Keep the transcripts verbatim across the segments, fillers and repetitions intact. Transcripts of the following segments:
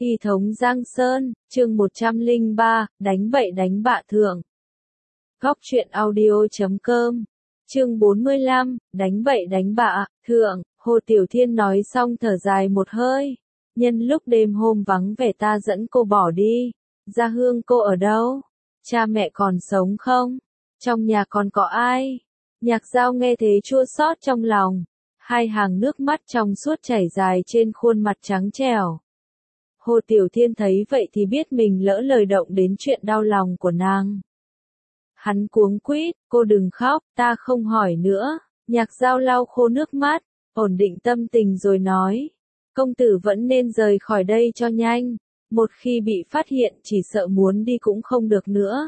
Y thống Giang Sơn, chương một trăm lẻ ba, đánh bậy đánh bạ thượng. Góc truyện audio chấm com, chương bốn mươi lăm, đánh bậy đánh bạ, thượng. Hồ Tiểu Thiên nói xong thở dài một hơi. Nhân lúc đêm hôm vắng vẻ ta dẫn cô bỏ đi. Gia Hương cô ở đâu? Cha mẹ còn sống không? Trong nhà còn có ai? Nhạc Giao nghe thế chua xót trong lòng. Hai hàng nước mắt trong suốt chảy dài trên khuôn mặt trắng trẻo. Hồ Tiểu Thiên thấy vậy thì biết mình lỡ lời động đến chuyện đau lòng của nàng. Hắn cuống quýt, cô đừng khóc, ta không hỏi nữa. Nhạc Giao lau khô nước mắt, ổn định tâm tình rồi nói. Công tử vẫn nên rời khỏi đây cho nhanh. Một khi bị phát hiện chỉ sợ muốn đi cũng không được nữa.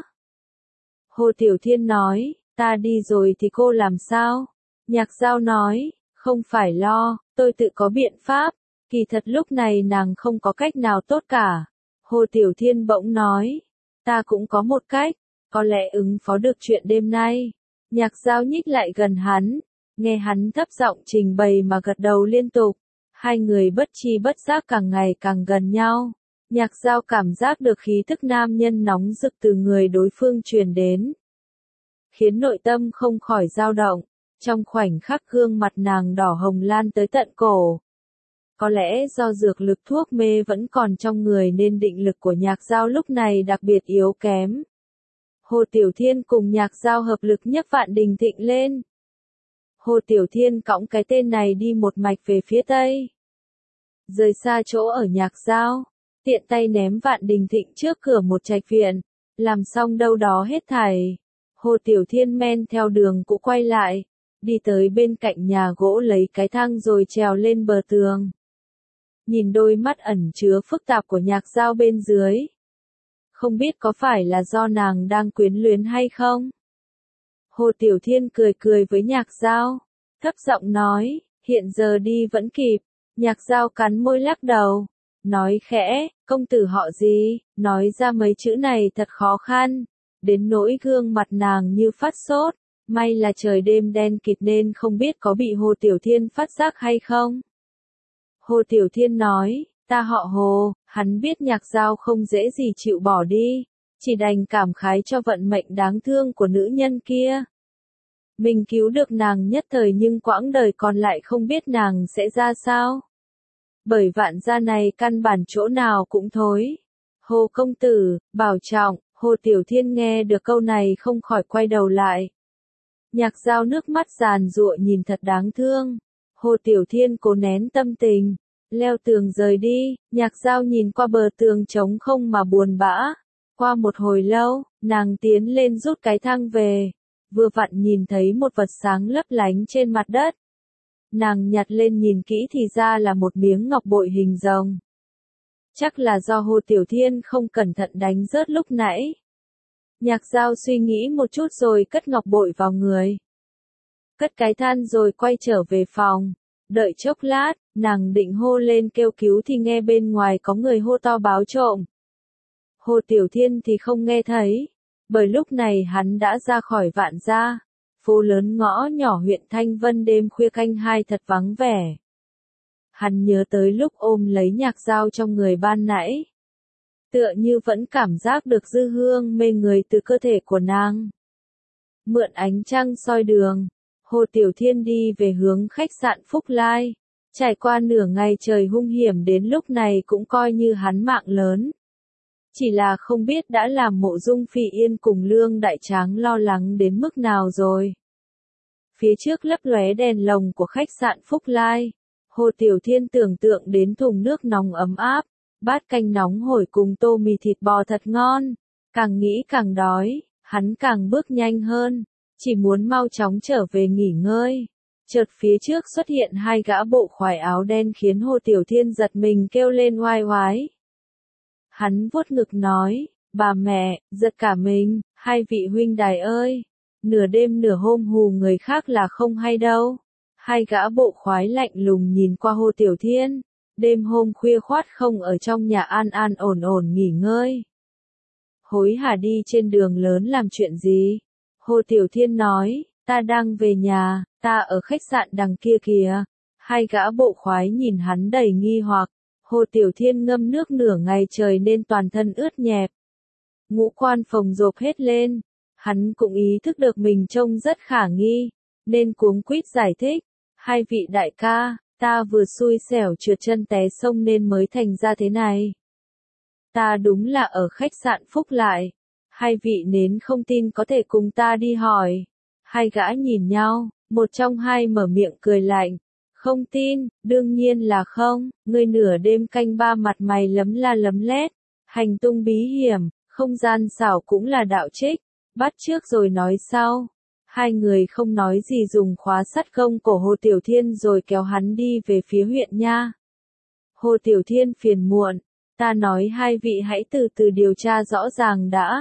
Hồ Tiểu Thiên nói, ta đi rồi thì cô làm sao? Nhạc Giao nói, không phải lo, tôi tự có biện pháp. Kỳ thật lúc này nàng không có cách nào tốt cả. Hồ Tiểu Thiên bỗng nói, ta cũng có một cách, có lẽ ứng phó được chuyện đêm nay. Nhạc Giao nhích lại gần hắn, nghe hắn thấp giọng trình bày mà gật đầu liên tục. Hai người bất chi bất giác càng ngày càng gần nhau. Nhạc Giao cảm giác được khí thức nam nhân nóng rực từ người đối phương truyền đến, khiến nội tâm không khỏi dao động. Trong khoảnh khắc gương mặt nàng đỏ hồng lan tới tận cổ. Có lẽ do dược lực thuốc mê vẫn còn trong người nên định lực của Nhạc Giao lúc này đặc biệt yếu kém. Hồ Tiểu Thiên cùng Nhạc Giao hợp lực nhấc Vạn Đình Thịnh lên. Hồ Tiểu Thiên cõng cái tên này đi một mạch về phía tây. Rời xa chỗ ở Nhạc Giao, tiện tay ném Vạn Đình Thịnh trước cửa một trạch viện, làm xong đâu đó hết thảy. Hồ Tiểu Thiên men theo đường cũ quay lại, đi tới bên cạnh nhà gỗ lấy cái thang rồi trèo lên bờ tường. Nhìn đôi mắt ẩn chứa phức tạp của Nhạc Giao bên dưới. Không biết có phải là do nàng đang quyến luyến hay không? Hồ Tiểu Thiên cười cười với Nhạc Giao, thấp giọng nói, hiện giờ đi vẫn kịp. Nhạc Giao cắn môi lắc đầu, nói khẽ, công tử họ gì? Nói ra mấy chữ này thật khó khăn, đến nỗi gương mặt nàng như phát sốt. May là trời đêm đen kịt nên không biết có bị Hồ Tiểu Thiên phát giác hay không. Hồ Tiểu Thiên nói, ta họ Hồ. Hắn biết Nhạc Giao không dễ gì chịu bỏ đi, chỉ đành cảm khái cho vận mệnh đáng thương của nữ nhân kia. Mình cứu được nàng nhất thời nhưng quãng đời còn lại không biết nàng sẽ ra sao. Bởi Vạn gia này căn bản chỗ nào cũng thối. Hồ công tử, bảo trọng. Hồ Tiểu Thiên nghe được câu này không khỏi quay đầu lại. Nhạc Giao nước mắt giàn giụa nhìn thật đáng thương. Hồ Tiểu Thiên cố nén tâm tình, leo tường rời đi. Nhạc Giao nhìn qua bờ tường trống không mà buồn bã. Qua một hồi lâu, nàng tiến lên rút cái thang về. Vừa vặn nhìn thấy một vật sáng lấp lánh trên mặt đất. Nàng nhặt lên nhìn kỹ thì ra là một miếng ngọc bội hình rồng. Chắc là do Hồ Tiểu Thiên không cẩn thận đánh rớt lúc nãy. Nhạc Giao suy nghĩ một chút rồi cất ngọc bội vào người. Cất cái than rồi quay trở về phòng. Đợi chốc lát, nàng định hô lên kêu cứu thì nghe bên ngoài có người hô to báo trộm. Hồ Tiểu Thiên thì không nghe thấy, bởi lúc này hắn đã ra khỏi Vạn gia. Phố lớn ngõ nhỏ huyện Thanh Vân đêm khuya canh hai thật vắng vẻ. Hắn nhớ tới lúc ôm lấy Nhạc Giao trong người ban nãy. Tựa như vẫn cảm giác được dư hương mê người từ cơ thể của nàng. Mượn ánh trăng soi đường, Hồ Tiểu Thiên đi về hướng khách sạn Phúc Lai. Trải qua nửa ngày trời hung hiểm đến lúc này cũng coi như hắn mạng lớn. Chỉ là không biết đã làm Mộ Dung Phỉ Yên cùng Lương Đại Tráng lo lắng đến mức nào rồi. Phía trước lấp lóe đèn lồng của khách sạn Phúc Lai. Hồ Tiểu Thiên tưởng tượng đến thùng nước nóng ấm áp, bát canh nóng hổi cùng tô mì thịt bò thật ngon. Càng nghĩ càng đói, hắn càng bước nhanh hơn, chỉ muốn mau chóng trở về nghỉ ngơi. Chợt phía trước xuất hiện hai gã bộ khoải áo đen khiến Hồ Tiểu Thiên giật mình kêu lên oai oái. Hắn vuốt ngực nói, bà mẹ, giật cả mình, hai vị huynh đài ơi, nửa đêm nửa hôm hù người khác là không hay đâu. Hai gã bộ khoái lạnh lùng nhìn qua Hồ Tiểu Thiên, đêm hôm khuya khoắt không ở trong nhà an an ổn ổn nghỉ ngơi. Hối hả đi trên đường lớn làm chuyện gì? Hồ Tiểu Thiên nói, ta đang về nhà, ta ở khách sạn đằng kia kìa. Hai gã bộ khoái nhìn hắn đầy nghi hoặc, Hồ Tiểu Thiên ngâm nước nửa ngày trời nên toàn thân ướt nhẹp. Ngũ quan phồng rộp hết lên. Hắn cũng ý thức được mình trông rất khả nghi, nên cuống quýt giải thích. Hai vị đại ca, ta vừa xui xẻo trượt chân té sông nên mới thành ra thế này. Ta đúng là ở khách sạn Phúc Lại. Hai vị nếu không tin có thể cùng ta đi hỏi. Hai gã nhìn nhau, một trong hai mở miệng cười lạnh. Không tin, đương nhiên là không, ngươi nửa đêm canh ba mặt mày lấm la lấm lét, hành tung bí hiểm, không gian xảo cũng là đạo trích, bắt trước rồi nói sau. Hai người không nói gì dùng khóa sắt công cổ Hồ Tiểu Thiên rồi kéo hắn đi về phía huyện nha. Hồ Tiểu Thiên phiền muộn, ta nói hai vị hãy từ từ điều tra rõ ràng đã.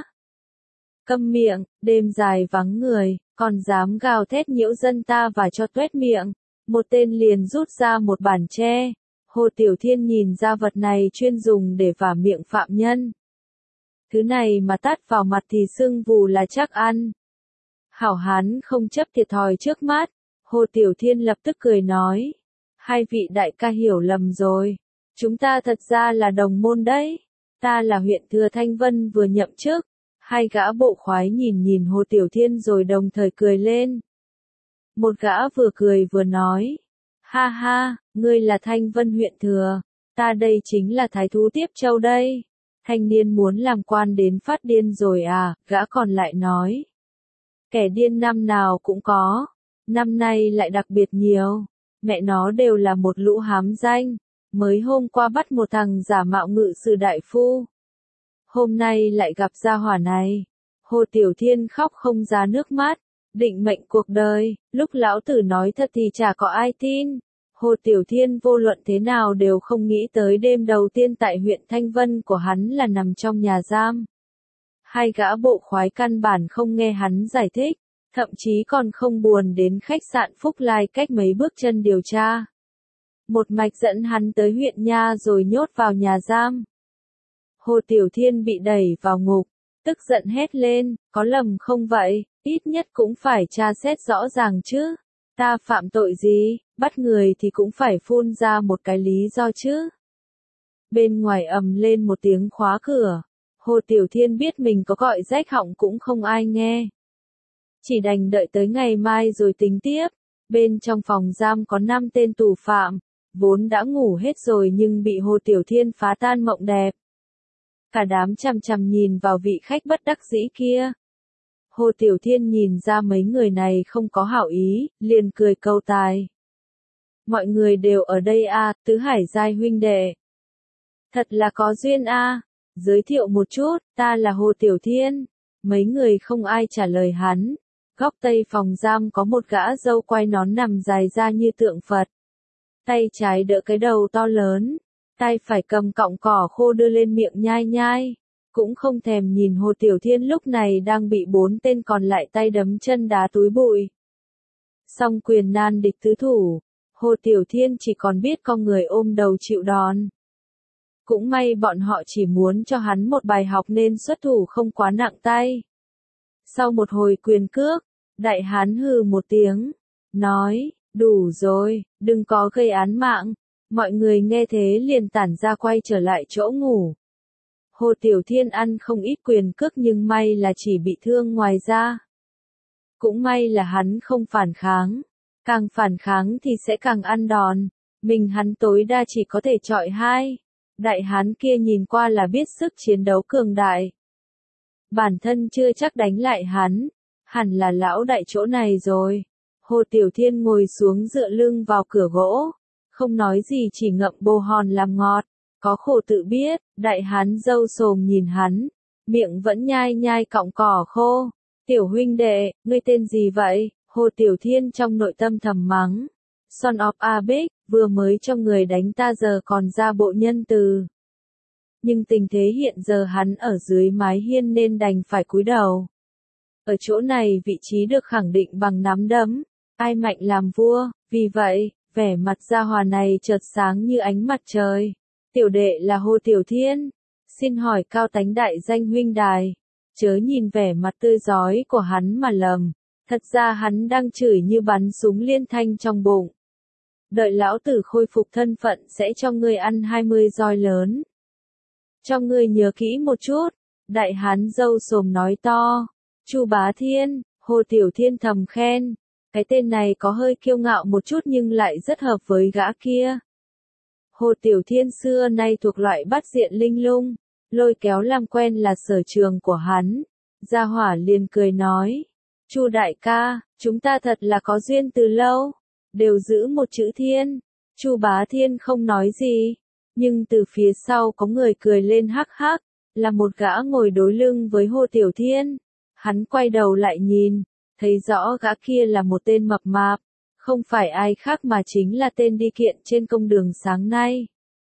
Câm miệng, đêm dài vắng người, còn dám gào thét nhiễu dân ta và cho tuét miệng. Một tên liền rút ra một bàn tre. Hồ Tiểu Thiên nhìn ra vật này chuyên dùng để vả miệng phạm nhân. Thứ này mà tát vào mặt thì sưng vù là chắc ăn. Hảo hán không chấp thiệt thòi trước mắt. Hồ Tiểu Thiên lập tức cười nói. Hai vị đại ca hiểu lầm rồi. Chúng ta thật ra là đồng môn đấy. Ta là huyện thừa Thanh Vân vừa nhậm chức. Hai gã bộ khoái nhìn nhìn Hồ Tiểu Thiên rồi đồng thời cười lên. Một gã vừa cười vừa nói. Ha ha, ngươi là Thanh Vân huyện thừa. Ta đây chính là thái thú Tiếp Châu đây. Thanh niên muốn làm quan đến phát điên rồi à, gã còn lại nói. Kẻ điên năm nào cũng có. Năm nay lại đặc biệt nhiều. Mẹ nó đều là một lũ hám danh. Mới hôm qua bắt một thằng giả mạo ngự sử đại phu. Hôm nay lại gặp gia hỏa này. Hồ Tiểu Thiên khóc không ra nước mắt. Định mệnh cuộc đời, lúc lão tử nói thật thì chả có ai tin. Hồ Tiểu Thiên vô luận thế nào đều không nghĩ tới đêm đầu tiên tại huyện Thanh Vân của hắn là nằm trong nhà giam. Hai gã bộ khoái căn bản không nghe hắn giải thích, thậm chí còn không buồn đến khách sạn Phúc Lai cách mấy bước chân điều tra. Một mạch dẫn hắn tới huyện nha rồi nhốt vào nhà giam. Hồ Tiểu Thiên bị đẩy vào ngục, tức giận hét lên, có lầm không vậy, ít nhất cũng phải tra xét rõ ràng chứ. Ta phạm tội gì, bắt người thì cũng phải phun ra một cái lý do chứ. Bên ngoài ầm lên một tiếng khóa cửa. Hồ Tiểu Thiên biết mình có gọi rách họng cũng không ai nghe. Chỉ đành đợi tới ngày mai rồi tính tiếp. Bên trong phòng giam có năm tên tù phạm, vốn đã ngủ hết rồi nhưng bị Hồ Tiểu Thiên phá tan mộng đẹp. Cả đám chằm chằm nhìn vào vị khách bất đắc dĩ kia. Hồ Tiểu Thiên nhìn ra mấy người này không có hảo ý, liền cười câu tài. Mọi người đều ở đây à, Tứ Hải giai huynh đệ. Thật là có duyên à, giới thiệu một chút, ta là Hồ Tiểu Thiên. Mấy người không ai trả lời hắn. Góc tây phòng giam có một gã râu quai nón nằm dài ra như tượng Phật. Tay trái đỡ cái đầu to lớn, tay phải cầm cọng cỏ khô đưa lên miệng nhai nhai. Cũng không thèm nhìn Hồ Tiểu Thiên lúc này đang bị bốn tên còn lại tay đấm chân đá túi bụi. Song quyền nan địch tứ thủ, Hồ Tiểu Thiên chỉ còn biết con người ôm đầu chịu đòn. Cũng may bọn họ chỉ muốn cho hắn một bài học nên xuất thủ không quá nặng tay. Sau một hồi quyền cước, đại hán hừ một tiếng, nói, đủ rồi, đừng có gây án mạng. Mọi người nghe thế liền tản ra quay trở lại chỗ ngủ. Hồ Tiểu Thiên ăn không ít quyền cước nhưng may là chỉ bị thương ngoài ra. Cũng may là hắn không phản kháng. Càng phản kháng thì sẽ càng ăn đòn. Mình hắn tối đa chỉ có thể chọi hai. Đại hán kia nhìn qua là biết sức chiến đấu cường đại. Bản thân chưa chắc đánh lại hắn. Hẳn là lão đại chỗ này rồi. Hồ Tiểu Thiên ngồi xuống dựa lưng vào cửa gỗ. Không nói gì chỉ ngậm bồ hòn làm ngọt. Có khổ tự biết, đại hán râu xồm nhìn hắn. Miệng vẫn nhai nhai cọng cỏ khô. Tiểu huynh đệ, ngươi tên gì vậy? Hồ Tiểu Thiên trong nội tâm thầm mắng. Son of a Big, vừa mới cho người đánh ta giờ còn ra bộ nhân từ. Nhưng tình thế hiện giờ hắn ở dưới mái hiên nên đành phải cúi đầu. Ở chỗ này vị trí được khẳng định bằng nắm đấm. Ai mạnh làm vua, vì vậy, vẻ mặt gia hòa này chợt sáng như ánh mặt trời. Tiểu đệ là Hồ Tiểu Thiên. Xin hỏi cao tánh đại danh huynh đài. Chớ nhìn vẻ mặt tươi rói của hắn mà lầm. Thật ra hắn đang chửi như bắn súng liên thanh trong bụng. đợi lão tử khôi phục thân phận sẽ cho ngươi ăn hai mươi roi lớn. Cho ngươi nhớ kỹ một chút, đại hán râu xồm nói to. Chu Bá Thiên, Hồ Tiểu Thiên thầm khen, cái tên này có hơi kiêu ngạo một chút nhưng lại rất hợp với gã kia. Hồ Tiểu Thiên xưa nay thuộc loại bắt diện linh lung, lôi kéo làm quen là sở trường của hắn. Gia Hỏa liền cười nói, Chu đại ca, chúng ta thật là có duyên từ lâu, đều giữ một chữ Thiên. Chu Bá Thiên không nói gì, nhưng từ phía sau có người cười lên hắc hắc, là một gã ngồi đối lưng với Hồ Tiểu Thiên. Hắn quay đầu lại nhìn, thấy rõ gã kia là một tên mập mạp, không phải ai khác mà chính là tên đi kiện trên công đường sáng nay.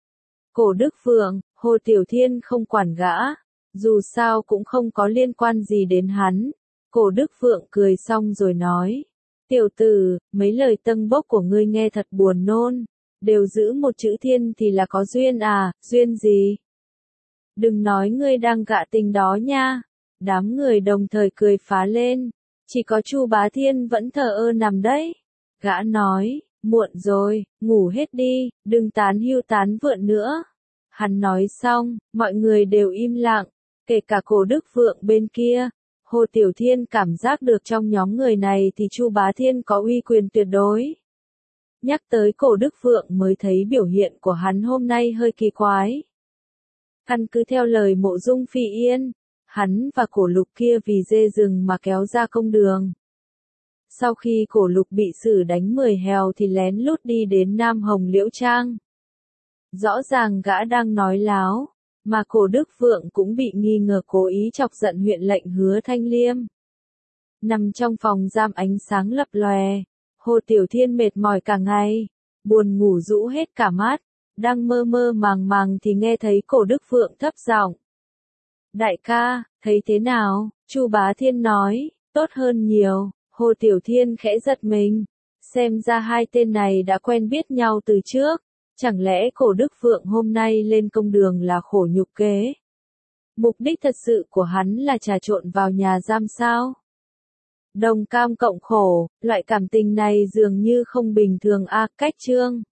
Cổ Đức Phượng, Hồ Tiểu Thiên không quản gã, dù sao cũng không có liên quan gì đến hắn. Cổ Đức Phượng cười xong rồi nói, tiểu tử, mấy lời tâng bốc của ngươi nghe thật buồn nôn, đều giữ một chữ Thiên thì là có duyên à, duyên gì? Đừng nói ngươi đang gạ tình đó nha. Đám người đồng thời cười phá lên, chỉ có Chu Bá Thiên vẫn thờ ơ nằm đấy. Gã nói, muộn rồi, ngủ hết đi, đừng tán hưu tán vượn nữa. Hắn nói xong, mọi người đều im lặng, kể cả Cổ Đức Phượng bên kia. Hồ Tiểu Thiên cảm giác được trong nhóm người này thì Chu Bá Thiên có uy quyền tuyệt đối. Nhắc tới Cổ Đức Phượng mới thấy biểu hiện của hắn hôm nay hơi kỳ quái. Căn cứ theo lời Mộ Dung Phi Yên, hắn và Cổ Lục kia vì dê rừng mà kéo ra công đường. Sau khi Cổ Lục bị xử đánh mười hèo thì lén lút đi đến Nam Hồng Liễu Trang. Rõ ràng gã đang nói láo, mà Cổ Đức Phượng cũng bị nghi ngờ cố ý chọc giận huyện lệnh Hứa Thanh Liêm. Nằm trong phòng giam ánh sáng lập lòe, Hồ Tiểu Thiên mệt mỏi cả ngày, buồn ngủ rũ hết cả mắt, đang mơ mơ màng màng thì nghe thấy Cổ Đức Phượng thấp giọng. Đại ca, thấy thế nào? Chu Bá Thiên nói, tốt hơn nhiều. Hồ Tiểu Thiên khẽ giật mình, xem ra hai tên này đã quen biết nhau từ trước, chẳng lẽ Cổ Đức Phượng hôm nay lên công đường là khổ nhục kế? Mục đích thật sự của hắn là trà trộn vào nhà giam sao? Đồng cam cộng khổ, loại cảm tình này dường như không bình thường a. Cách chương